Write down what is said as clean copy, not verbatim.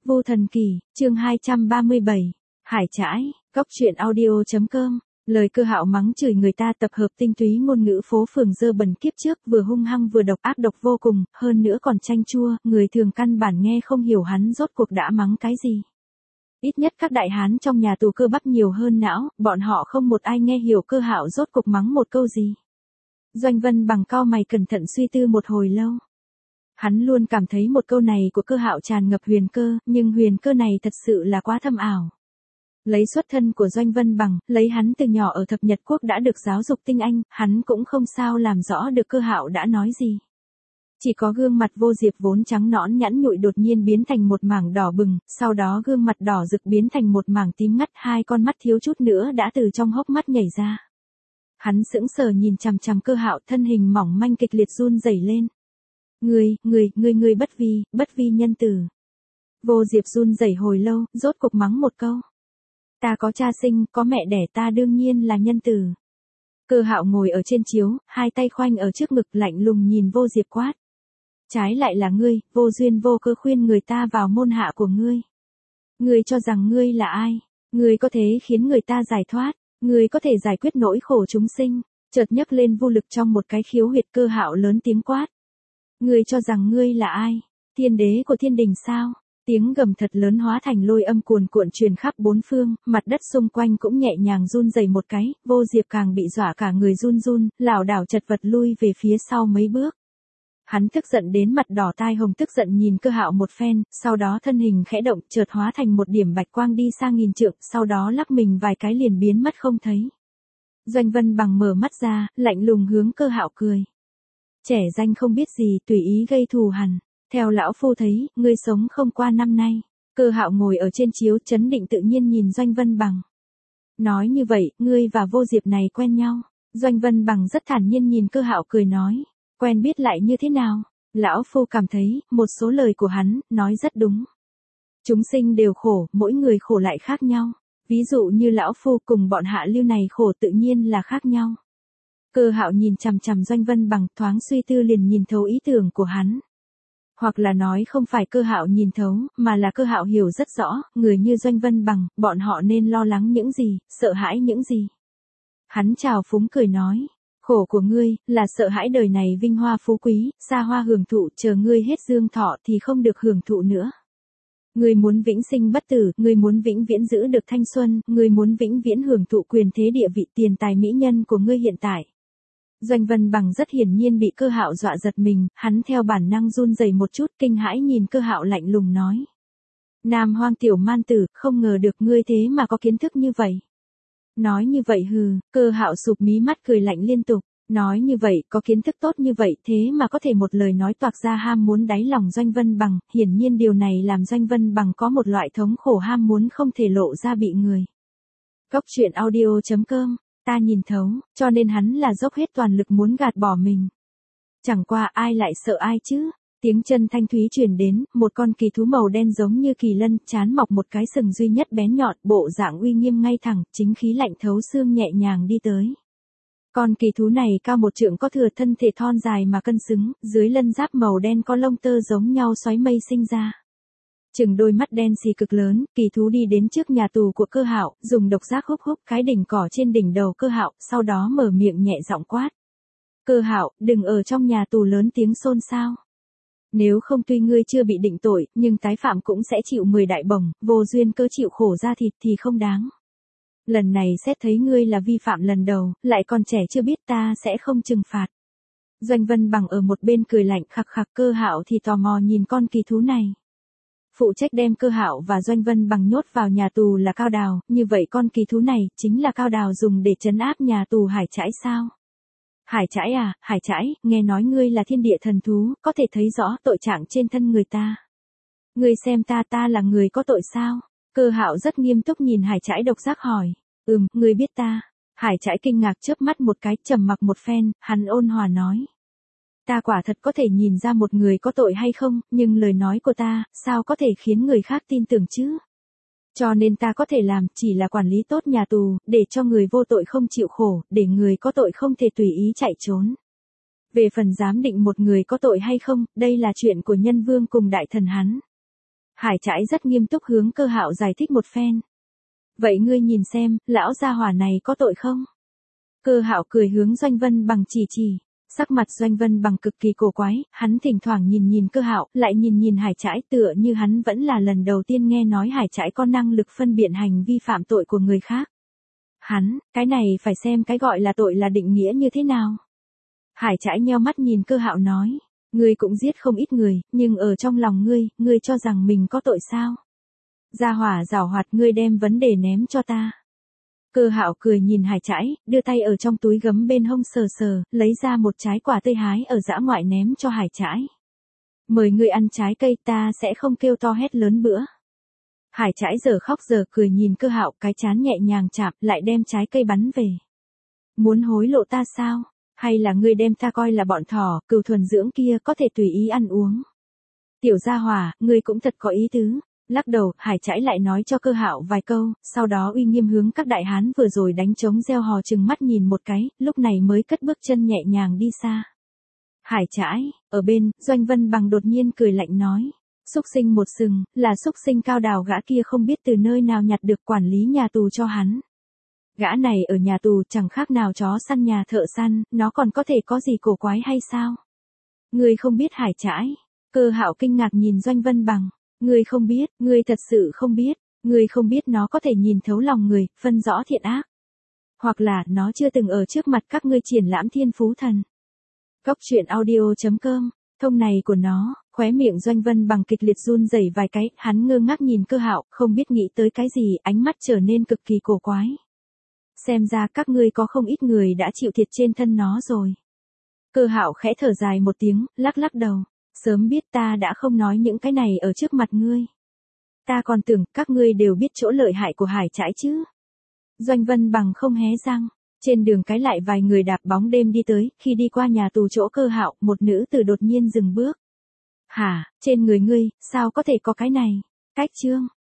Vô Thần Kỳ, chương 237, Hải Trãi, Cóc truyện audio.com. Lời Cơ Hạo mắng chửi người ta tập hợp tinh túy ngôn ngữ phố phường dơ bẩn kiếp trước, vừa hung hăng vừa độc ác độc vô cùng, hơn nữa còn chanh chua, người thường căn bản nghe không hiểu hắn rốt cuộc đã mắng cái gì. Ít nhất các đại hán trong nhà tù cơ bắp nhiều hơn não, bọn họ không một ai nghe hiểu Cơ Hạo rốt cuộc mắng một câu gì. Doanh Vân bằng cau mày cẩn thận suy tư một hồi lâu. Hắn luôn cảm thấy một câu này của Cơ Hạo tràn ngập huyền cơ, nhưng huyền cơ này thật sự là quá thâm ảo. Lấy xuất thân của Doanh Vân bằng, lấy hắn từ nhỏ ở thập Nhật Quốc đã được giáo dục tinh anh, hắn cũng không sao làm rõ được Cơ Hạo đã nói gì. Chỉ có gương mặt Vô Diệp vốn trắng nõn nhẵn nhụi đột nhiên biến thành một mảng đỏ bừng, sau đó gương mặt đỏ rực biến thành một mảng tím ngắt, hai con mắt thiếu chút nữa đã từ trong hốc mắt nhảy ra. Hắn sững sờ nhìn chằm chằm Cơ Hạo, thân hình mỏng manh kịch liệt run rẩy lên. Ngươi bất vi nhân tử. Vô Diệp run rẩy hồi lâu, rốt cục mắng một câu. Ta có cha sinh, có mẹ đẻ, ta đương nhiên là nhân tử. Cơ Hạo ngồi ở trên chiếu, hai tay khoanh ở trước ngực lạnh lùng nhìn Vô Diệp quát. Trái lại là ngươi, vô duyên vô cớ khuyên người ta vào môn hạ của ngươi. Ngươi cho rằng ngươi là ai? Ngươi có thể khiến người ta giải thoát, ngươi có thể giải quyết nỗi khổ chúng sinh. Chợt nhấc lên vô lực trong một cái khiếu huyệt. Cơ Hạo lớn tiếng quát. Ngươi cho rằng ngươi là ai? Thiên đế của thiên đình sao? Tiếng gầm thật lớn hóa thành lôi âm cuồn cuộn truyền khắp bốn phương, mặt đất xung quanh cũng nhẹ nhàng run rẩy một cái, Vô Diệp càng bị dọa cả người run run, lảo đảo chật vật lui về phía sau mấy bước. Hắn tức giận đến mặt đỏ tai hồng, tức giận nhìn Cơ Hạo một phen, sau đó thân hình khẽ động, chợt hóa thành một điểm bạch quang đi xa nghìn trượng, sau đó lắc mình vài cái liền biến mất không thấy. Doanh Vân bằng mở mắt ra, lạnh lùng hướng Cơ Hạo cười. Trẻ danh không biết gì, tùy ý gây thù hằn. Theo lão phu thấy, ngươi sống không qua năm nay. Cơ Hạo ngồi ở trên chiếu trấn định tự nhiên nhìn Doanh Vân bằng. Nói như vậy, ngươi và Vô Diệp này quen nhau. Doanh Vân bằng rất thản nhiên nhìn Cơ Hạo cười nói. Quen biết lại như thế nào? Lão phu cảm thấy, một số lời của hắn, nói rất đúng. Chúng sinh đều khổ, mỗi người khổ lại khác nhau. Ví dụ như lão phu cùng bọn hạ lưu này khổ tự nhiên là khác nhau. Cơ Hạo nhìn chằm chằm Doanh Vân bằng, thoáng suy tư liền nhìn thấu ý tưởng của hắn. Hoặc là nói không phải Cơ Hạo nhìn thấu, mà là Cơ Hạo hiểu rất rõ, người như Doanh Vân bằng, bọn họ nên lo lắng những gì, sợ hãi những gì. Hắn chào phúng cười nói, khổ của ngươi, là sợ hãi đời này vinh hoa phú quý, xa hoa hưởng thụ, chờ ngươi hết dương thọ thì không được hưởng thụ nữa. Ngươi muốn vĩnh sinh bất tử, ngươi muốn vĩnh viễn giữ được thanh xuân, ngươi muốn vĩnh viễn hưởng thụ quyền thế địa vị tiền tài mỹ nhân của ngươi hiện tại. Doanh Vân bằng rất hiển nhiên bị Cơ Hạo dọa giật mình, hắn theo bản năng run rẩy một chút, kinh hãi nhìn Cơ Hạo lạnh lùng nói. Nam Hoang tiểu man tử, không ngờ được ngươi thế mà có kiến thức như vậy. Nói như vậy hừ, Cơ Hạo sụp mí mắt cười lạnh liên tục. Nói như vậy, có kiến thức tốt như vậy thế mà có thể một lời nói toạc ra ham muốn đáy lòng Doanh Vân bằng, hiển nhiên điều này làm Doanh Vân bằng có một loại thống khổ ham muốn không thể lộ ra bị người. Cóc truyện audio.com. Ta nhìn thấu, cho nên hắn là dốc hết toàn lực muốn gạt bỏ mình. Chẳng qua ai lại sợ ai chứ? Tiếng chân thanh thúy truyền đến, một con kỳ thú màu đen giống như kỳ lân, trán mọc một cái sừng duy nhất bén nhọn, bộ dạng uy nghiêm ngay thẳng, chính khí lạnh thấu xương nhẹ nhàng đi tới. Con kỳ thú này cao 1 trượng có thừa, thân thể thon dài mà cân xứng, dưới lân giáp màu đen có lông tơ giống nhau xoáy mây sinh ra. Chừng đôi mắt đen xì cực lớn, kỳ thú đi đến trước nhà tù của Cơ Hạo, dùng độc giác húc húc cái đỉnh cỏ trên đỉnh đầu Cơ Hạo, sau đó mở miệng nhẹ giọng quát. Cơ Hạo, đừng ở trong nhà tù lớn tiếng xôn xao. Nếu không tuy ngươi chưa bị định tội, nhưng tái phạm cũng sẽ chịu 10 đại bổng, vô duyên cớ chịu khổ ra thịt thì không đáng. Lần này xét thấy ngươi là vi phạm lần đầu, lại còn trẻ chưa biết, ta sẽ không trừng phạt. Doanh Vân bằng ở một bên cười lạnh khặc khặc. Cơ Hạo thì tò mò nhìn con kỳ thú này. Phụ trách đem Cơ Hạo và Doanh Vân bằng nhốt vào nhà tù là Cao Đào, như vậy con kỳ thú này chính là Cao Đào dùng để trấn áp nhà tù Hải Trãi sao? Hải Trãi à, Hải Trãi, nghe nói ngươi là thiên địa thần thú, có thể thấy rõ tội trạng trên thân người ta. Ngươi xem ta là người có tội sao? Cơ Hạo rất nghiêm túc nhìn Hải Trãi độc giác hỏi. Ngươi biết ta. Hải Trãi kinh ngạc chớp mắt một cái, trầm mặc một phen, hắn ôn hòa nói. Ta quả thật có thể nhìn ra một người có tội hay không, nhưng lời nói của ta, sao có thể khiến người khác tin tưởng chứ? Cho nên ta có thể làm, chỉ là quản lý tốt nhà tù, để cho người vô tội không chịu khổ, để người có tội không thể tùy ý chạy trốn. Về phần giám định một người có tội hay không, đây là chuyện của nhân vương cùng đại thần hắn. Hải Trãi rất nghiêm túc hướng Cơ Hạo giải thích một phen. Vậy ngươi nhìn xem, lão gia hỏa này có tội không? Cơ Hạo cười hướng Doanh Vân Bằng chỉ. Sắc mặt Doanh Vân Bằng cực kỳ cổ quái, hắn thỉnh thoảng nhìn Cơ Hạo, lại nhìn Hải Trãi, tựa như hắn vẫn là lần đầu tiên nghe nói Hải Trãi có năng lực phân biện hành vi phạm tội của người khác. Cái này phải xem cái gọi là tội là định nghĩa như thế nào. Hải Trãi nheo mắt nhìn Cơ Hạo nói, ngươi cũng giết không ít người, nhưng ở trong lòng ngươi cho rằng mình có tội sao? Gia hỏa giảo hoạt, ngươi đem vấn đề ném cho ta. Cơ Hạo cười nhìn Hải Trãi, đưa tay ở trong túi gấm bên hông sờ, lấy ra một trái quả tươi hái ở dã ngoại ném cho Hải Trãi. Mời ngươi ăn trái cây, ta sẽ không kêu to hét lớn bữa. Hải Trãi giờ khóc giờ cười nhìn Cơ Hạo, cái trán nhẹ nhàng chạm, lại đem trái cây bắn về. Muốn hối lộ ta sao? Hay là ngươi đem ta coi là bọn thỏ, cừu thuần dưỡng kia có thể tùy ý ăn uống? Tiểu gia hỏa, ngươi cũng thật có ý tứ. Lắc đầu, Hải Trãi lại nói cho Cơ Hạo vài câu, sau đó uy nghiêm hướng các đại hán vừa rồi đánh trống reo hò chừng mắt nhìn một cái, lúc này mới cất bước chân nhẹ nhàng đi xa. Hải Trãi, ở bên, Doanh Vân Bằng đột nhiên cười lạnh nói. Xúc sinh một sừng, là xúc sinh Cao Đào gã kia không biết từ nơi nào nhặt được quản lý nhà tù cho hắn. Gã này ở nhà tù chẳng khác nào chó săn nhà thợ săn, nó còn có thể có gì cổ quái hay sao? Ngươi không biết Hải Trãi. Cơ Hạo kinh ngạc nhìn Doanh Vân Bằng. Ngươi không biết, ngươi thật sự không biết, ngươi không biết nó có thể nhìn thấu lòng người, phân rõ thiện ác. Hoặc là nó chưa từng ở trước mặt các ngươi triển lãm thiên phú thần. Cóc truyện audio.com, thông này của nó, khóe miệng Doanh Vân Bằng kịch liệt run rẩy vài cái, hắn ngơ ngác nhìn Cơ Hạo, không biết nghĩ tới cái gì, ánh mắt trở nên cực kỳ cổ quái. Xem ra các ngươi có không ít người đã chịu thiệt trên thân nó rồi. Cơ Hạo khẽ thở dài một tiếng, lắc đầu. Sớm biết ta đã không nói những cái này ở trước mặt ngươi. Ta còn tưởng các ngươi đều biết chỗ lợi hại của Hải Trãi chứ. Doanh Vân Bằng không hé răng. Trên đường cái lại vài người đạp bóng đêm đi tới, khi đi qua nhà tù chỗ Cơ Hạo, một nữ tử đột nhiên dừng bước. Hả, trên người ngươi, sao có thể có cái này? Cách chương.